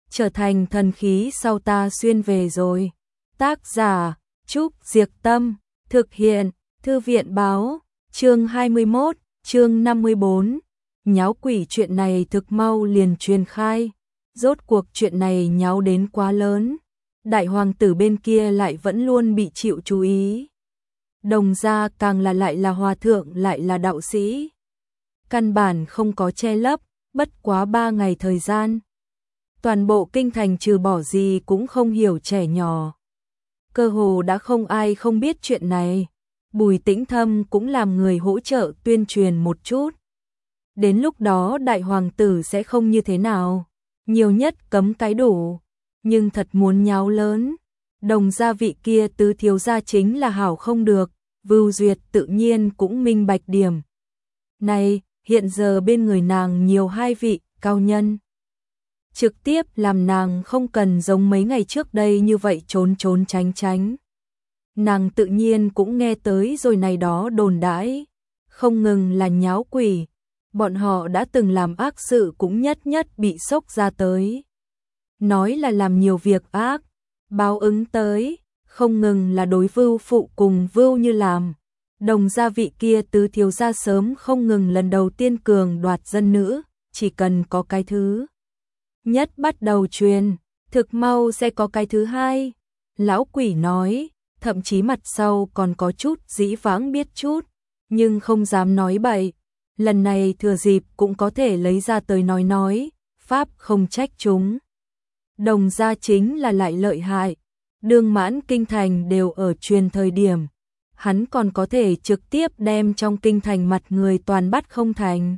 trở thành thần khí sau ta xuyên về rồi. Tác giả Trúc Diệc Tâm, thực hiện Thư viện Báo, chương 21, chương 54. Nháo quỷ chuyện này thực mau liền truyền khai. Rốt cuộc chuyện này nháo đến quá lớn. Đại hoàng tử bên kia lại vẫn luôn bị chịu chú ý. Đồng gia càng là lại là hòa thượng lại là đạo sĩ. Căn bản không có che lấp, bất quá 3 ngày thời gian. Toàn bộ kinh thành trừ bỏ gì cũng không hiểu trẻ nhỏ. Cơ hồ đã không ai không biết chuyện này. Bùi Tĩnh Thâm cũng làm người hỗ trợ tuyên truyền một chút. Đến lúc đó đại hoàng tử sẽ không như thế nào. Nhiều nhất cấm cái đủ. Nhưng thật muốn nháo lớn. Đồng gia vị kia tứ thiếu gia chính là hảo không được. Vưu Duyệt tự nhiên cũng minh bạch điểm. Này, hiện giờ bên người nàng nhiều 2 vị cao nhân. Trực tiếp làm nàng không cần giống mấy ngày trước đây như vậy trốn trốn tránh tránh. Nàng tự nhiên cũng nghe tới rồi này đó đồn đãi. Không ngừng là nháo quỷ. Bọn họ đã từng làm ác sự cũng nhất nhất bị sốc ra tới. Nói là làm nhiều việc ác. Báo ứng tới. Không ngừng là đối Vưu phụ cùng Vưu Như làm. Đồng gia vị kia tứ thiếu gia sớm không ngừng lần đầu tiên cường đoạt dân nữ. Chỉ cần có cái thứ nhất bắt đầu truyền, thực mau sẽ có cái thứ hai. Lão quỷ nói, thậm chí mặt sau còn có chút dĩ vãng biết chút, nhưng không dám nói bậy. Lần này thừa dịp cũng có thể lấy ra tới nói, pháp không trách chúng. Đồng gia chính là lại lợi hại, đương mãn kinh thành đều ở truyền thời điểm. Hắn còn có thể trực tiếp đem trong kinh thành mặt người toàn bắt không thành.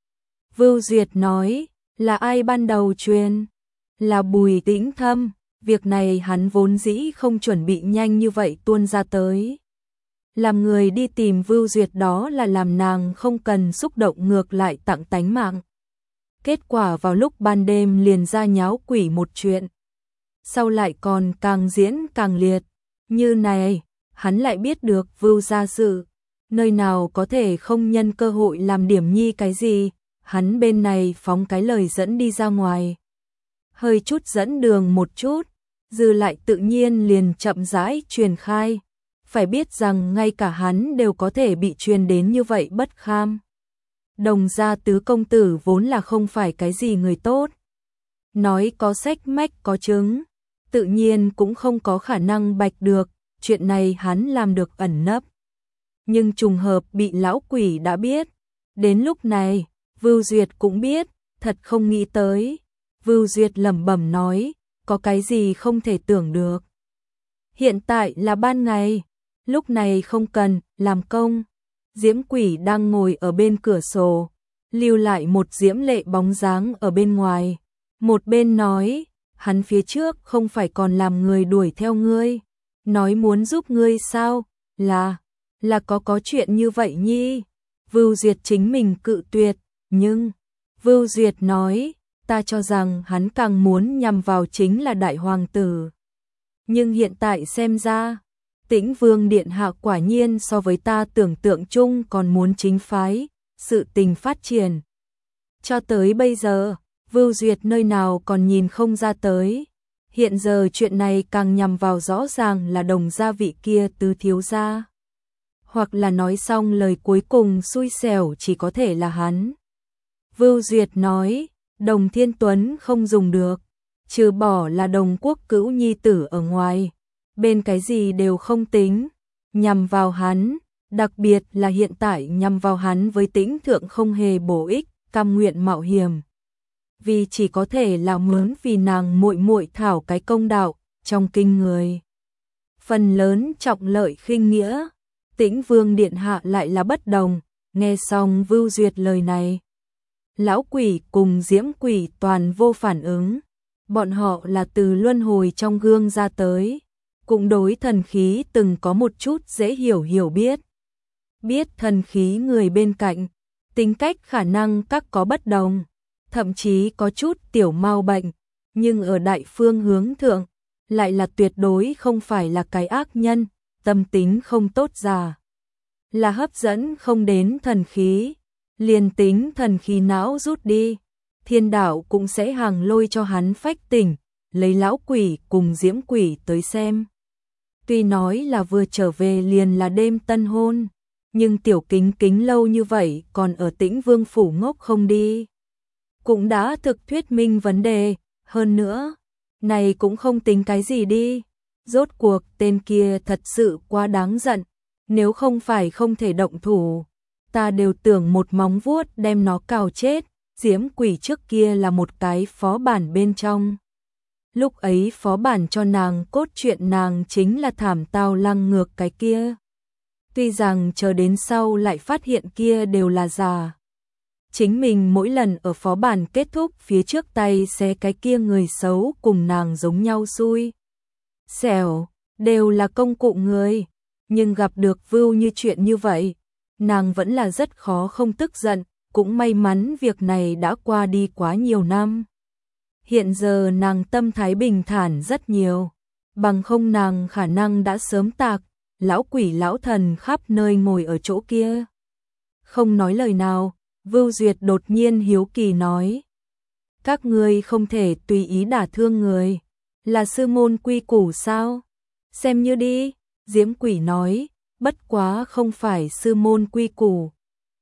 Vưu Duyệt nói, là ai ban đầu truyền? Là Bùi Tĩnh Thâm. Việc này hắn vốn dĩ không chuẩn bị nhanh như vậy tuôn ra tới. Làm người đi tìm Vưu Duyệt đó là làm nàng không cần xúc động ngược lại tặng tánh mạng. Kết quả vào lúc ban đêm liền ra nháo quỷ một chuyện. Sau lại còn càng diễn càng liệt. Như này, hắn lại biết được Vưu gia sự. Nơi nào có thể không nhân cơ hội làm điểm nhi cái gì. Hắn bên này phóng cái lời dẫn đi ra ngoài. Hơi chút dẫn đường một chút, dư lại tự nhiên liền chậm rãi truyền khai. Phải biết rằng ngay cả hắn đều có thể bị truyền đến như vậy bất kham. Đồng gia tứ công tử vốn là không phải cái gì người tốt. Nói có sách mách có chứng, tự nhiên cũng không có khả năng bạch được, chuyện này hắn làm được ẩn nấp. Nhưng trùng hợp bị lão quỷ đã biết. Đến lúc này, Vưu Duyệt cũng biết, thật không nghĩ tới. Vưu Duyệt lẩm bẩm nói, có cái gì không thể tưởng được. Hiện tại là ban ngày, lúc này không cần làm công. Diễm quỷ đang ngồi ở bên cửa sổ, lưu lại một diễm lệ bóng dáng ở bên ngoài. Một bên nói, hắn phía trước không phải còn làm người đuổi theo ngươi. Nói muốn giúp ngươi sao, là có chuyện như vậy nhi. Vưu Duyệt chính mình cự tuyệt, nhưng Vưu Duyệt nói, ta cho rằng hắn càng muốn nhằm vào chính là đại hoàng tử. Nhưng hiện tại xem ra, Tĩnh Vương điện hạ quả nhiên so với ta tưởng tượng chung còn muốn chính phái, sự tình phát triển. Cho tới bây giờ, Vưu Duyệt nơi nào còn nhìn không ra tới. Hiện giờ chuyện này càng nhằm vào rõ ràng là đồng gia vị kia tứ thiếu gia. Hoặc là nói xong lời cuối cùng xui xẻo chỉ có thể là hắn. Vưu Duyệt nói, Đồng Thiên Tuấn không dùng được, trừ bỏ là Đồng Quốc Cữu nhi tử ở ngoài, bên cái gì đều không tính, nhằm vào hắn, đặc biệt là hiện tại nhằm vào hắn với Tĩnh thượng không hề bổ ích, cam nguyện mạo hiểm. Vì chỉ có thể là mướn vì nàng muội muội thảo cái công đạo, trong kinh người. Phần lớn trọng lợi khinh nghĩa, Tĩnh Vương điện hạ lại là bất đồng, nghe xong Vưu Duyệt lời này. Lão quỷ cùng diễm quỷ toàn vô phản ứng. Bọn họ là từ luân hồi trong gương ra tới. Cũng đối thần khí từng có một chút dễ hiểu biết. Biết thần khí người bên cạnh, tính cách khả năng các có bất đồng. Thậm chí có chút tiểu mau bệnh. Nhưng ở đại phương hướng thượng, lại là tuyệt đối không phải là cái ác nhân, tâm tính không tốt già. Là hấp dẫn không đến thần khí. Liền tính thần khí não rút đi, thiên đạo cũng sẽ hàng lôi cho hắn phách tỉnh, lấy lão quỷ cùng diễm quỷ tới xem. Tuy nói là vừa trở về liền là đêm tân hôn, nhưng Tiểu Kính Kính lâu như vậy còn ở Tĩnh Vương phủ ngốc không đi. Cũng đã thực thuyết minh vấn đề, hơn nữa, này cũng không tính cái gì đi. Rốt cuộc tên kia thật sự quá đáng giận, nếu không phải không thể động thủ, ta đều tưởng một móng vuốt đem nó cào chết. Diễm quỷ trước kia là một cái phó bản bên trong. Lúc ấy phó bản cho nàng cốt truyện nàng chính là thảm tao lăng ngược cái kia. Tuy rằng chờ đến sau lại phát hiện kia đều là giả. Chính mình mỗi lần ở phó bản kết thúc phía trước tay xé cái kia người xấu cùng nàng giống nhau xui xẻo, đều là công cụ người. Nhưng gặp được Vưu Như chuyện như vậy, nàng vẫn là rất khó không tức giận. Cũng may mắn việc này đã qua đi quá nhiều năm. Hiện giờ nàng tâm thái bình thản rất nhiều, bằng không nàng khả năng đã sớm tạc, lão quỷ lão thần khắp nơi ngồi ở chỗ kia. Không nói lời nào, Vưu Duyệt đột nhiên hiếu kỳ nói. Các ngươi không thể tùy ý đả thương người, là sư môn quy củ sao? Xem như đi, Diễm quỷ nói, bất quá không phải sư môn quy củ,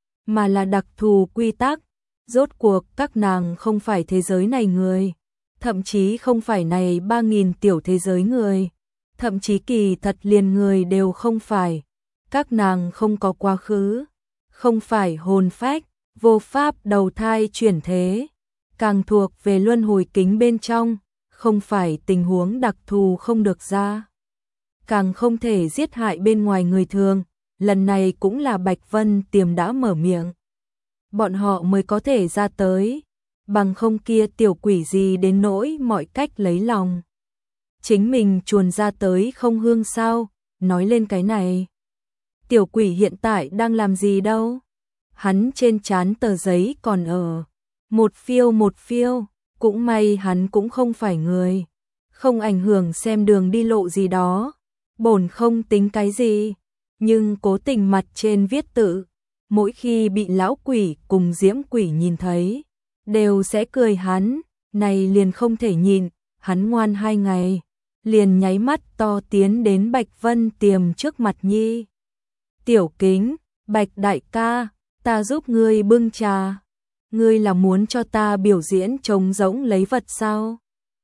mà là đặc thù quy tắc. Rốt cuộc các nàng không phải thế giới này người, thậm chí không phải này 3.000 tiểu thế giới người, thậm chí kỳ thật liền người đều không phải. Các nàng không có quá khứ, không phải hồn phách, vô pháp đầu thai chuyển thế, càng thuộc về luân hồi kính bên trong, không phải tình huống đặc thù không được ra, càng không thể giết hại bên ngoài người thường. Lần này cũng là Bạch Vân Tiềm đã mở miệng, bọn họ mới có thể ra tới, bằng không kia tiểu quỷ gì đến nỗi mọi cách lấy lòng. Chính mình chuồn ra tới không hương sao, nói lên cái này. Tiểu quỷ hiện tại đang làm gì đâu? Hắn trên trán tờ giấy còn ở. Một phiêu, cũng may hắn cũng không phải người. Không ảnh hưởng xem đường đi lộ gì đó. Bổn không tính cái gì. Nhưng cố tình mặt trên viết tự. Mỗi khi bị lão quỷ cùng diễm quỷ nhìn thấy, đều sẽ cười hắn. Này liền không thể nhìn, hắn ngoan 2 ngày. Liền nháy mắt to tiến đến Bạch Vân Tiềm trước mặt nhi. Tiểu Kính, Bạch đại ca, ta giúp ngươi bưng trà. Ngươi là muốn cho ta biểu diễn trống rỗng lấy vật sao?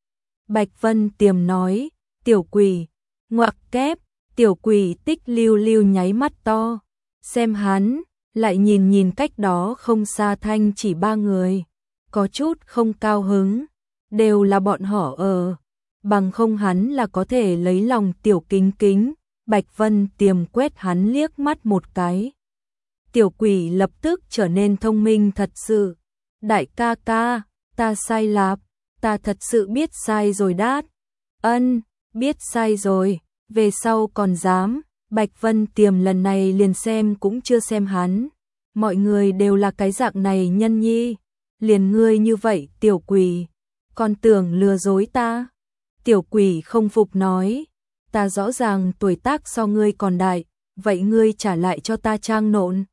Bạch Vân Tiềm nói, tiểu quỷ, ngoặc kép, tiểu quỷ tích lưu lưu nháy mắt to. Xem hắn, lại nhìn cách đó không xa Thanh chỉ 3 người. Có chút không cao hứng, đều là bọn họ ở. Bằng không hắn là có thể lấy lòng tiểu Kính Kính. Bạch Vân Tiềm quét hắn liếc mắt một cái. Tiểu quỷ lập tức trở nên thông minh thật sự. Đại ca ca, ta sai lạp, ta thật sự biết sai rồi đát. Ân, biết sai rồi, về sau còn dám. Bạch Vân Tiềm lần này liền xem cũng chưa xem hắn. Mọi người đều là cái dạng này nhân nhi. Liền ngươi như vậy tiểu quỷ, còn tưởng lừa dối ta. Tiểu quỷ không phục nói, ta rõ ràng tuổi tác so ngươi còn đại, vậy ngươi trả lại cho ta trang nộn.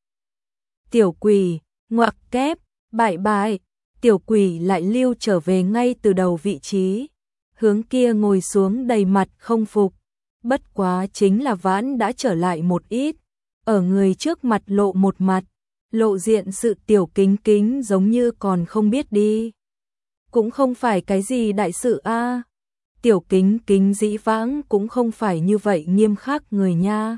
Tiểu quỷ, ngoặc kép, bại, tiểu quỷ lại lưu trở về ngay từ đầu vị trí, hướng kia ngồi xuống đầy mặt không phục. Bất quá chính là vãn đã trở lại một ít, ở người trước mặt lộ một mặt, lộ diện sự tiểu Kính Kính giống như còn không biết đi. Cũng không phải cái gì đại sự a. Tiểu Kính Kính dĩ vãng cũng không phải như vậy nghiêm khắc người nha.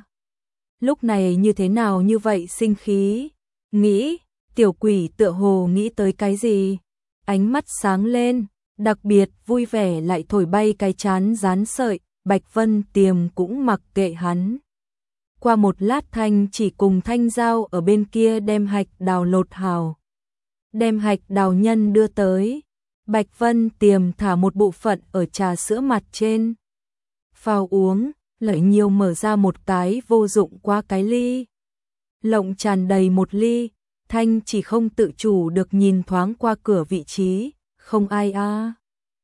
Lúc này như thế nào như vậy sinh khí? Nghĩ, tiểu quỷ tựa hồ nghĩ tới cái gì? Ánh mắt sáng lên, đặc biệt vui vẻ lại thổi bay cái chán rán sợi. Bạch Vân Tiềm cũng mặc kệ hắn. Qua một lát Thanh chỉ cùng Thanh Giao ở bên kia đem hạch đào lột hào. Đem hạch đào nhân đưa tới. Bạch Vân Tiềm thả một bộ phận ở trà sữa mặt trên. Phao uống, lợi nhiều mở ra một cái vô dụng qua cái ly. Lộng tràn đầy một ly, Thanh chỉ không tự chủ được nhìn thoáng qua cửa vị trí, không ai a.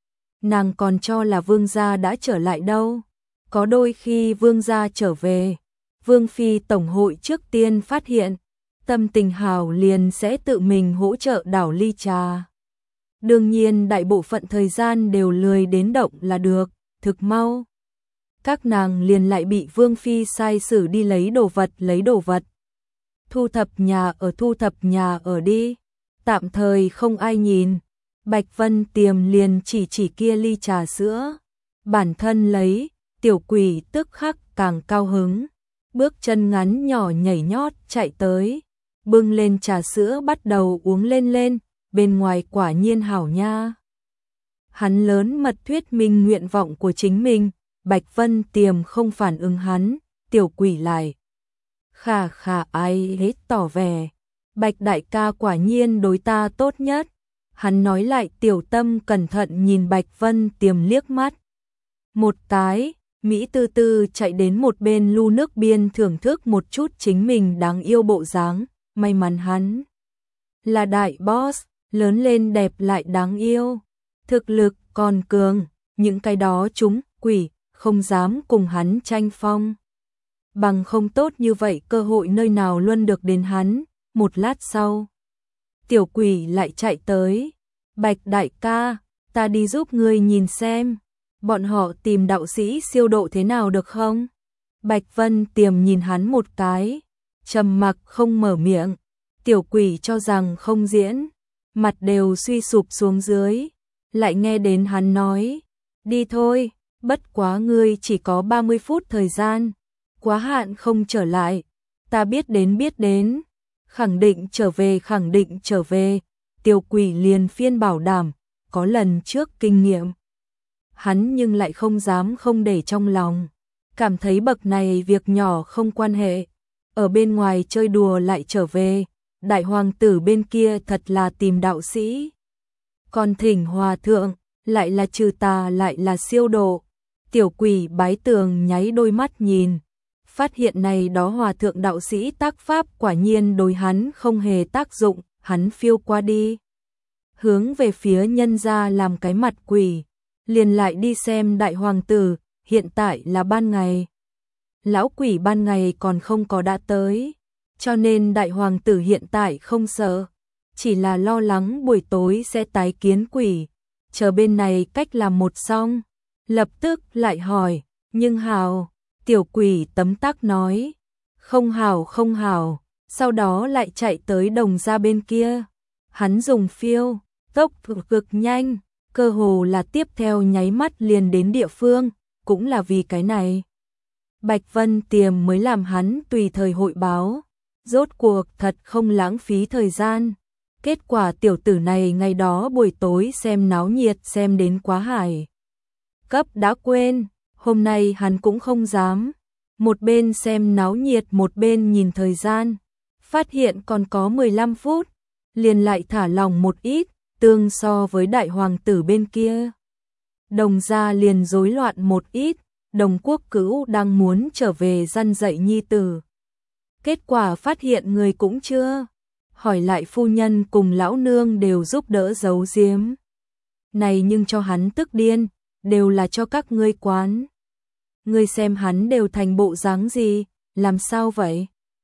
Nàng còn cho là vương gia đã trở lại đâu. Có đôi khi vương gia trở về, vương phi tổng hội trước tiên phát hiện, tâm tình hào liền sẽ tự mình hỗ trợ đảo ly trà. Đương nhiên đại bộ phận thời gian đều lười đến động là được, thực mau. Các nàng liền lại bị Vương Phi sai xử đi lấy đồ vật. Thu thập nhà ở đi. Tạm thời không ai nhìn. Bạch Vân Tiềm liền chỉ kia ly trà sữa. Bản thân lấy, tiểu quỷ tức khắc càng cao hứng. Bước chân ngắn nhỏ nhảy nhót chạy tới. Bưng lên trà sữa bắt đầu uống lên. Bên ngoài quả nhiên hảo nha. Hắn lớn mật thuyết minh nguyện vọng của chính mình. Bạch Vân Tiềm không phản ứng hắn, tiểu quỷ lại. Khà ai hết tỏ vẻ. Bạch đại ca quả nhiên đối ta tốt nhất. Hắn nói lại tiểu tâm cẩn thận nhìn Bạch Vân Tiềm liếc mắt. Một cái, Mỹ tư tư chạy đến một bên lu nước biên thưởng thức một chút chính mình đáng yêu bộ dáng. May mắn hắn là đại boss, lớn lên đẹp lại đáng yêu. Thực lực còn cường, những cái đó chúng quỷ không dám cùng hắn tranh phong. Bằng không tốt như vậy cơ hội nơi nào luôn được đến hắn. Một lát sau, tiểu quỷ lại chạy tới. Bạch đại ca, ta đi giúp ngươi nhìn xem. Bọn họ tìm đạo sĩ siêu độ thế nào được không? Bạch Vân Tiềm nhìn hắn một cái, trầm mặc không mở miệng. Tiểu quỷ cho rằng không diễn, mặt đều suy sụp xuống dưới. Lại nghe đến hắn nói, đi thôi. Bất quá ngươi chỉ có 30 phút thời gian, quá hạn không trở lại, ta biết đến, khẳng định trở về, tiểu quỷ liền phiên bảo đảm, có lần trước kinh nghiệm. Hắn nhưng lại không dám không để trong lòng, cảm thấy bậc này việc nhỏ không quan hệ, ở bên ngoài chơi đùa lại trở về, đại hoàng tử bên kia thật là tìm đạo sĩ. Còn thỉnh hòa thượng, lại là trừ tà lại là siêu độ. Tiểu quỷ bái tường nháy đôi mắt nhìn, phát hiện này đó hòa thượng đạo sĩ tác pháp quả nhiên đối hắn không hề tác dụng, hắn phiêu qua đi. Hướng về phía nhân gia làm cái mặt quỷ, liền lại đi xem đại hoàng tử, hiện tại là ban ngày. Lão quỷ ban ngày còn không có đã tới, cho nên đại hoàng tử hiện tại không sợ, chỉ là lo lắng buổi tối sẽ tái kiến quỷ, chờ bên này cách làm một xong. Lập tức lại hỏi, nhưng hảo, tiểu quỷ tấm tắc nói, không hảo, sau đó lại chạy tới đồng ra bên kia. Hắn dùng phiêu, tốc cực nhanh, cơ hồ là tiếp theo nháy mắt liền đến địa phương, cũng là vì cái này. Bạch Vân Tiềm mới làm hắn tùy thời hội báo, rốt cuộc thật không lãng phí thời gian. Kết quả tiểu tử này ngày đó buổi tối xem náo nhiệt xem đến quá hải. Cấp đã quên, hôm nay hắn cũng không dám. Một bên xem náo nhiệt một bên nhìn thời gian, phát hiện còn có 15 phút, liền lại thả lòng một ít, tương so với đại hoàng tử bên kia. Đồng gia liền rối loạn một ít, Đồng Quốc Cữu đang muốn trở về răn dạy nhi tử. Kết quả phát hiện người cũng chưa, hỏi lại phu nhân cùng lão nương đều giúp đỡ giấu giếm. Này nhưng cho hắn tức điên, đều là cho các ngươi quán. Ngươi xem hắn đều thành bộ dáng gì, làm sao vậy?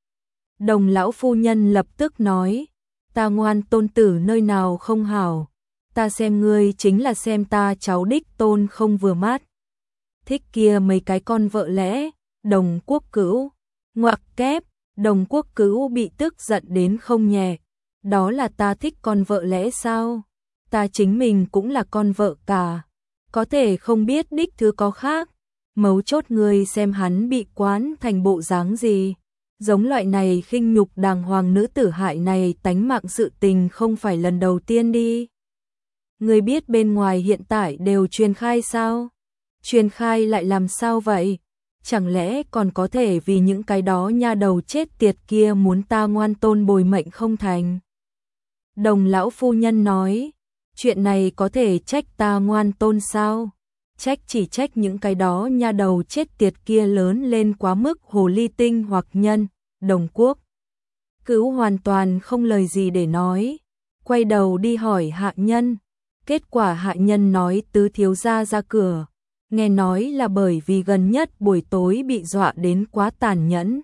Đồng lão phu nhân lập tức nói, ta ngoan tôn tử nơi nào không hảo, ta xem ngươi chính là xem ta cháu đích tôn không vừa mắt. Thích kia mấy cái con vợ lẽ, Đồng Quốc Cữu, ngoặc kép, Đồng Quốc Cữu bị tức giận đến không nhẹ. Đó là ta thích con vợ lẽ sao? Ta chính mình cũng là con vợ cả. Có thể không biết đích thứ có khác. Mấu chốt người xem hắn bị quán thành bộ dáng gì. Giống loại này khinh nhục đàng hoàng nữ tử hại này tánh mạng sự tình không phải lần đầu tiên đi. Người biết bên ngoài hiện tại đều truyền khai sao? Truyền khai lại làm sao vậy? Chẳng lẽ còn có thể vì những cái đó nha đầu chết tiệt kia muốn ta ngoan tôn bồi mệnh không thành? Đồng lão phu nhân nói, chuyện này có thể trách ta ngoan tôn sao? Trách chỉ trách những cái đó nha đầu chết tiệt kia lớn lên quá mức hồ ly tinh hoặc nhân. Đồng Quốc Cữu hoàn toàn không lời gì để nói, quay đầu đi hỏi hạ nhân. Kết quả hạ nhân nói tứ thiếu gia ra cửa, nghe nói là bởi vì gần nhất buổi tối bị dọa đến quá tàn nhẫn.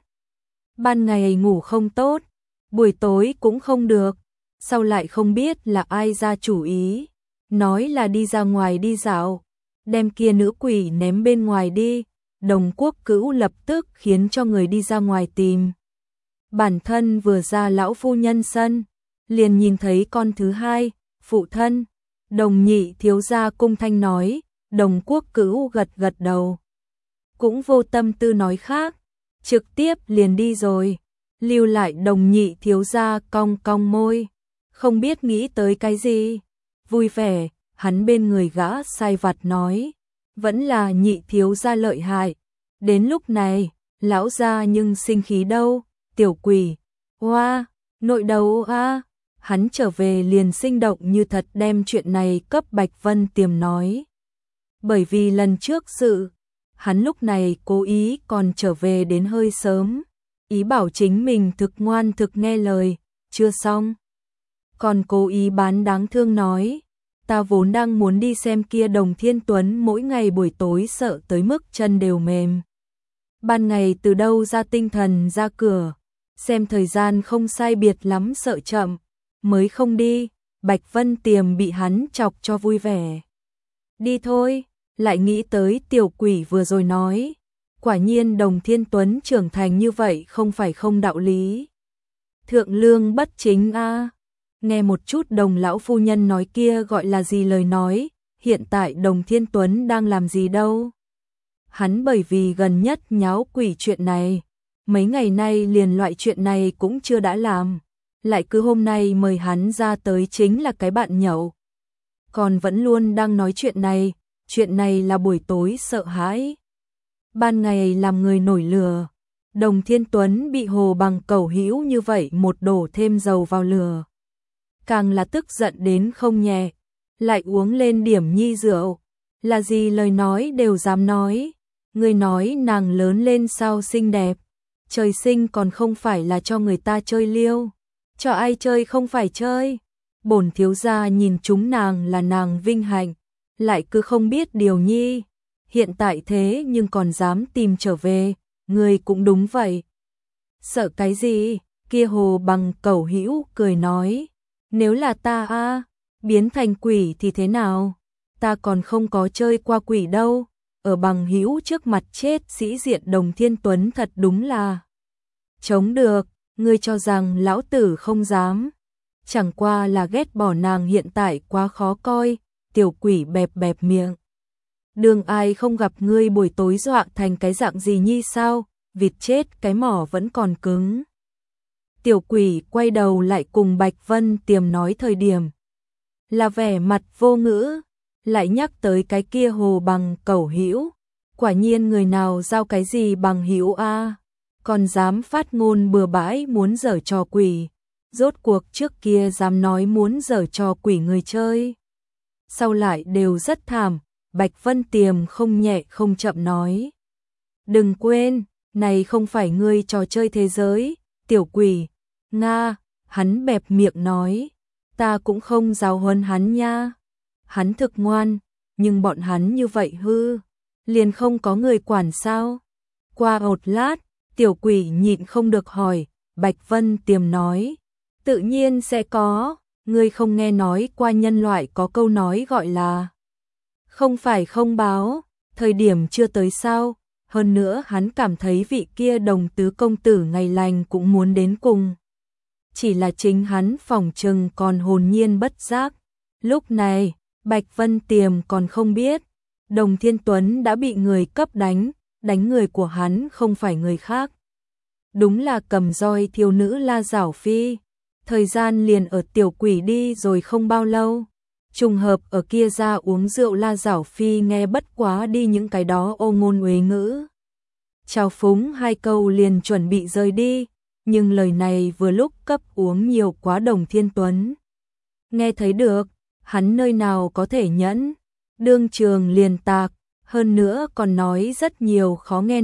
Ban ngày ngủ không tốt, buổi tối cũng không được, sau lại không biết là ai ra chủ ý, nói là đi ra ngoài đi dạo, đem kia nữ quỷ ném bên ngoài đi. Đồng Quốc Cữu lập tức khiến cho người đi ra ngoài tìm. Bản thân vừa ra lão phu nhân sân, liền nhìn thấy con thứ hai, phụ thân. Đồng nhị thiếu gia cung thanh nói, Đồng Quốc Cữu gật gật đầu. Cũng vô tâm tư nói khác, trực tiếp liền đi rồi. Lưu lại Đồng nhị thiếu gia cong cong môi, không biết nghĩ tới cái gì. Vui vẻ, hắn bên người gã sai vặt nói, vẫn là nhị thiếu gia lợi hại. Đến lúc này, lão gia nhưng sinh khí đâu, tiểu quỷ, hoa, nội đầu a. Hắn trở về liền sinh động như thật đem chuyện này cấp Bạch Vân Tiềm nói. Bởi vì lần trước sự, hắn lúc này cố ý còn trở về đến hơi sớm, ý bảo chính mình thực ngoan thực nghe lời, chưa xong. Còn cố ý bán đáng thương nói, ta vốn đang muốn đi xem kia Đồng Thiên Tuấn mỗi ngày buổi tối sợ tới mức chân đều mềm. Ban ngày từ đâu ra tinh thần ra cửa, xem thời gian không sai biệt lắm sợ chậm, mới không đi. Bạch Vân Tiềm bị hắn chọc cho vui vẻ. Đi thôi, lại nghĩ tới tiểu quỷ vừa rồi nói, quả nhiên Đồng Thiên Tuấn trưởng thành như vậy không phải không đạo lý. Thượng lương bất chính a. Nghe một chút Đồng lão phu nhân nói kia gọi là gì lời nói, hiện tại Đồng Thiên Tuấn đang làm gì đâu. Hắn bởi vì gần nhất nháo quỷ chuyện này, mấy ngày nay liền loại chuyện này cũng chưa đã làm, lại cứ hôm nay mời hắn ra tới chính là cái bạn nhậu. Còn vẫn luôn đang nói chuyện này là buổi tối sợ hãi. Ban ngày làm người nổi lửa, Đồng Thiên Tuấn bị Hồ Bằng cẩu hữu như vậy một đổ thêm dầu vào lửa. Càng là tức giận đến không nhẹ, lại uống lên điểm nhi rượu, là gì lời nói đều dám nói. Người nói nàng lớn lên sao xinh đẹp, trời sinh còn không phải là cho người ta chơi liêu, cho ai chơi không phải chơi. Bổn thiếu gia nhìn chúng nàng là nàng vinh hạnh, lại cứ không biết điều nhi, hiện tại thế nhưng còn dám tìm trở về, người cũng đúng vậy. Sợ cái gì, kia Hồ Bằng cẩu hữu cười nói, nếu là ta biến thành quỷ thì thế nào, ta còn không có chơi qua quỷ đâu. Ở Bằng hữu trước mặt chết sĩ diện Đồng Thiên Tuấn thật đúng là chống được, ngươi cho rằng lão tử không dám, chẳng qua là ghét bỏ nàng hiện tại quá khó coi. Tiểu quỷ bẹp bẹp miệng, đường ai không gặp ngươi buổi tối dọa thành cái dạng gì nhi sao, vịt chết cái mỏ vẫn còn cứng. Tiểu quỷ quay đầu lại cùng Bạch Vân Tiềm nói thời điểm, là vẻ mặt vô ngữ, lại nhắc tới cái kia Hồ Bằng cẩu hữu, quả nhiên người nào giao cái gì bằng hữu a, còn dám phát ngôn bừa bãi muốn giở trò quỷ, rốt cuộc trước kia dám nói muốn giở trò quỷ người chơi, sau lại đều rất thảm. Bạch Vân Tiềm không nhẹ không chậm nói, đừng quên, này không phải ngươi trò chơi thế giới, tiểu quỷ, nga. Hắn bẹp miệng nói, ta cũng không giáo huấn hắn nha. Hắn thực ngoan, nhưng bọn hắn như vậy hư, liền không có người quản sao? Qua một lát, tiểu quỷ nhịn không được hỏi, Bạch Vân Tiềm nói, tự nhiên sẽ có, ngươi không nghe nói qua nhân loại có câu nói gọi là không phải không báo, thời điểm chưa tới sao? Hơn nữa hắn cảm thấy vị kia Đồng tứ công tử ngày lành cũng muốn đến cùng. Chỉ là chính hắn phỏng chừng còn hồn nhiên bất giác. Lúc này, Bạch Vân Tiềm còn không biết, Đồng Thiên Tuấn đã bị người cấp đánh người của hắn không phải người khác. Đúng là cầm roi thiếu nữ La Giảo Phi. Thời gian liền ở tiểu quỷ đi rồi không bao lâu. Trùng hợp ở kia ra uống rượu La Giảo Phi nghe bất quá đi những cái đó ô ngôn uế ngữ. Chào phúng hai câu liền chuẩn bị rời đi, nhưng lời này vừa lúc cấp uống nhiều quá Đồng Thiên Tuấn. Nghe thấy được, hắn nơi nào có thể nhẫn, đương trường liền tạc, hơn nữa còn nói rất nhiều khó nghe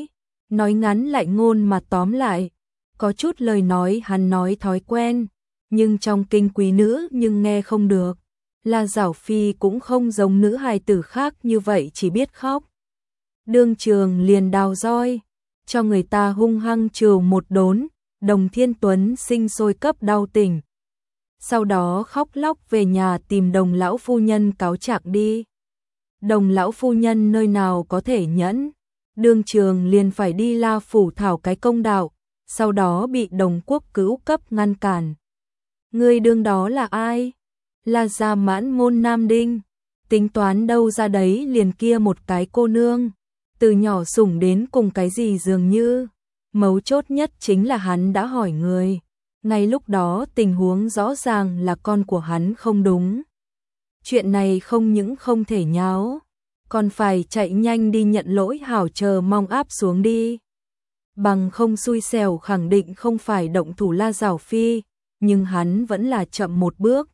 nói ngắn lại ngôn mà tóm lại, có chút lời nói hắn nói thói quen, nhưng trong kinh quý nữ nhưng nghe không được. La Giảo Phi cũng không giống nữ hài tử khác như vậy chỉ biết khóc. Đương trường liền đào roi, cho người ta hung hăng trừ một đốn, Đồng Thiên Tuấn sinh sôi cấp đau tỉnh. sau đó khóc lóc về nhà tìm Đồng lão phu nhân cáo trạng đi. Đồng lão phu nhân nơi nào có thể nhẫn, đương trường liền phải đi La phủ thảo cái công đạo, sau đó bị Đồng Quốc Cữu cấp ngăn cản. Người đương đó là ai? Là gia Mãn Môn Nam Đinh, tính toán đâu ra đấy liền kia một cái cô nương, từ nhỏ sủng đến cùng cái gì dường như. Mấu chốt nhất chính là hắn đã hỏi người, ngay lúc đó tình huống rõ ràng là con của hắn không đúng. Chuyện này không những không thể nháo, còn phải chạy nhanh đi nhận lỗi hảo chờ mong áp xuống đi. Bằng không xui xẻo khẳng định không phải động thủ La Giảo Phi, nhưng hắn vẫn là chậm một bước.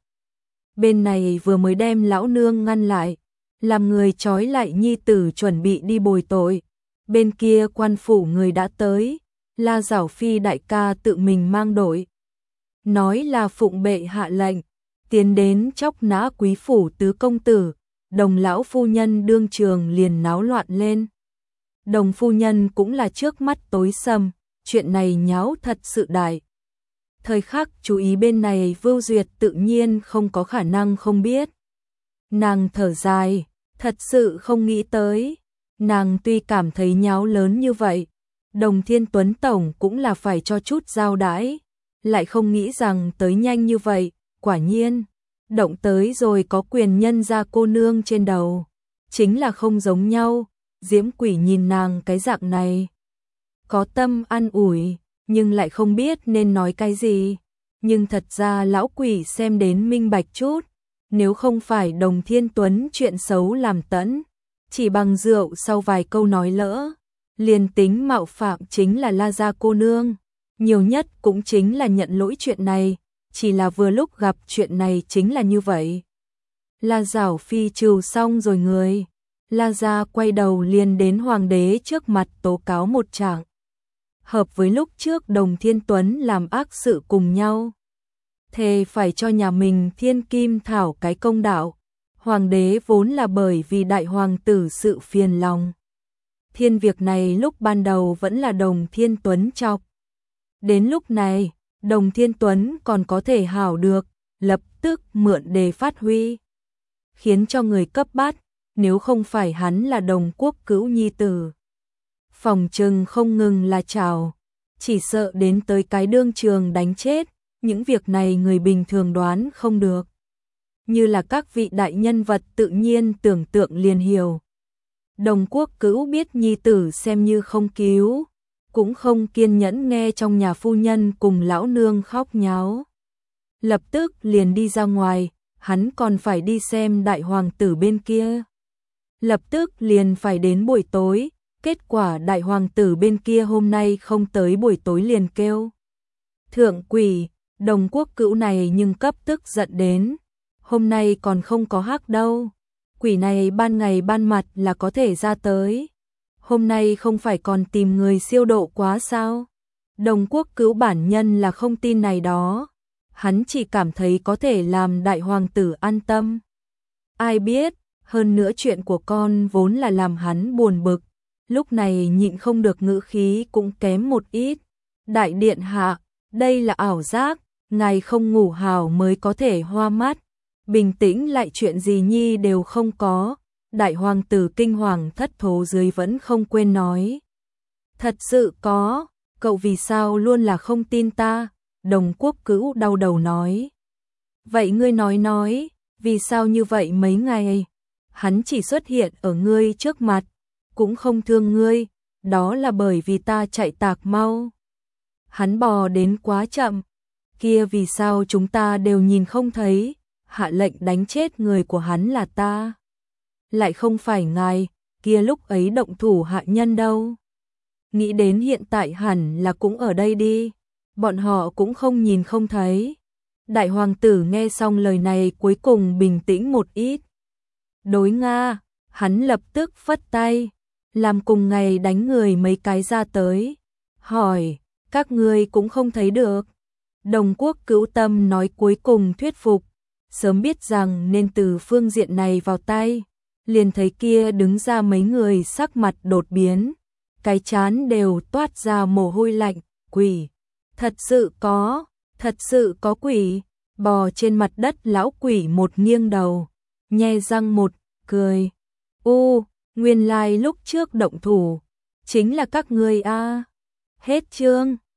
Bên này vừa mới đem lão nương ngăn lại, làm người trói lại nhi tử chuẩn bị đi bồi tội. Bên kia quan phủ người đã tới, La Giảo Phi đại ca tự mình mang đội. Nói là phụng bệ hạ lệnh, tiến đến chóc nã quý phủ tứ công tử, Đồng lão phu nhân đương trường liền náo loạn lên. Đồng phu nhân cũng là trước mắt tối sầm, chuyện này nháo thật sự đại. Thời khắc chú ý bên này Vưu Duyệt tự nhiên không có khả năng không biết. Nàng thở dài, thật sự không nghĩ tới. Nàng tuy cảm thấy nháo lớn như vậy, Đồng Thiên Tuấn Tổng cũng là phải cho chút giao đãi, lại không nghĩ rằng tới nhanh như vậy, quả nhiên. Động tới rồi có quyền nhân ra cô nương trên đầu, chính là không giống nhau. Diễm Quỷ nhìn nàng cái dạng này, có tâm an ủi, nhưng lại không biết nên nói cái gì. Nhưng thật ra lão quỷ xem đến minh bạch chút, nếu không phải Đồng Thiên Tuấn chuyện xấu làm tẫn, chỉ bằng rượu sau vài câu nói lỡ, liền tính mạo phạm chính là La gia cô nương, nhiều nhất cũng chính là nhận lỗi chuyện này, chỉ là vừa lúc gặp chuyện này chính là như vậy. La Giảo Phi trừ xong rồi người, La gia quay đầu liền đến hoàng đế trước mặt tố cáo một trạng. Hợp với lúc trước Đồng Thiên Tuấn làm ác sự cùng nhau, thề phải cho nhà mình Thiên Kim Thảo cái công đạo. Hoàng đế vốn là bởi vì đại hoàng tử sự phiền lòng. Thiên việc này lúc ban đầu vẫn là Đồng Thiên Tuấn chọc. Đến lúc này, Đồng Thiên Tuấn còn có thể hảo được, lập tức mượn đề phát huy, khiến cho người cấp bắt, nếu không phải hắn là Đồng Quốc Cữu nhi tử. Phòng trừng không ngừng là chào, chỉ sợ đến tới cái đương trường đánh chết, những việc này người bình thường đoán không được. Như là các vị đại nhân vật tự nhiên tưởng tượng liền hiểu. Đồng Quốc Cữu biết nhi tử xem như không cứu, cũng không kiên nhẫn nghe trong nhà phu nhân cùng lão nương khóc nháo. Lập tức liền đi ra ngoài, hắn còn phải đi xem đại hoàng tử bên kia. Lập tức liền phải đến buổi tối, kết quả đại hoàng tử bên kia hôm nay không tới buổi tối liền kêu. Thượng quỷ, Đồng Quốc Cữu này nhưng cấp tức giận đến. Hôm nay còn không có hắc đâu. Quỷ này ban ngày ban mặt là có thể ra tới. Hôm nay không phải còn tìm người siêu độ quá sao? Đồng Quốc Cữu bản nhân là không tin này đó. Hắn chỉ cảm thấy có thể làm đại hoàng tử an tâm. Ai biết, hơn nữa chuyện của con vốn là làm hắn buồn bực. Lúc này nhịn không được ngữ khí cũng kém một ít. Đại điện hạ, đây là ảo giác, ngài không ngủ hảo mới có thể hoa mắt. Bình tĩnh lại chuyện gì nhi đều không có. Đại hoàng tử kinh hoàng thất thố dưới vẫn không quên nói. Thật sự có, cậu vì sao luôn là không tin ta? Đồng Quốc Cữu đau đầu nói. Vậy ngươi nói, vì sao như vậy mấy ngày? Hắn chỉ xuất hiện ở ngươi trước mặt, cũng không thương ngươi, đó là bởi vì ta chạy tạc mau. Hắn bò đến quá chậm, kia vì sao chúng ta đều nhìn không thấy, hạ lệnh đánh chết người của hắn là ta. Lại không phải ngài, kia lúc ấy động thủ hạ nhân đâu. Nghĩ đến hiện tại hẳn là cũng ở đây đi, bọn họ cũng không nhìn không thấy. Đại hoàng tử nghe xong lời này cuối cùng bình tĩnh một ít. Đối Nga, hắn lập tức phất tay, làm cùng ngày đánh người mấy cái ra tới. Hỏi, các ngươi cũng không thấy được. Đồng Quốc Cữu tâm nói cuối cùng thuyết phục, sớm biết rằng nên từ phương diện này vào tay. Liền thấy kia đứng ra mấy người sắc mặt đột biến, cái chán đều toát ra mồ hôi lạnh. Quỷ, thật sự có quỷ. bò trên mặt đất. Lão quỷ một nghiêng đầu, nhe răng một cười. Nguyên lai lúc trước động thủ chính là các ngươi a. Hết chương.